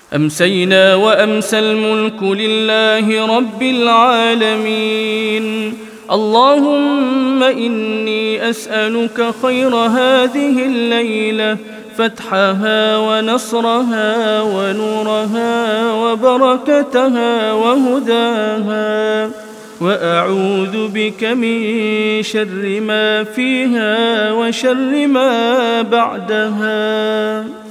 أمسينا وأمسى الملك لله رب العالمين. اللهم إني أسألك خير هذه الليلة، فتحها ونصرها ونورها وبركتها وهداها، وأعوذ بك من شر ما فيها وشر ما بعدها.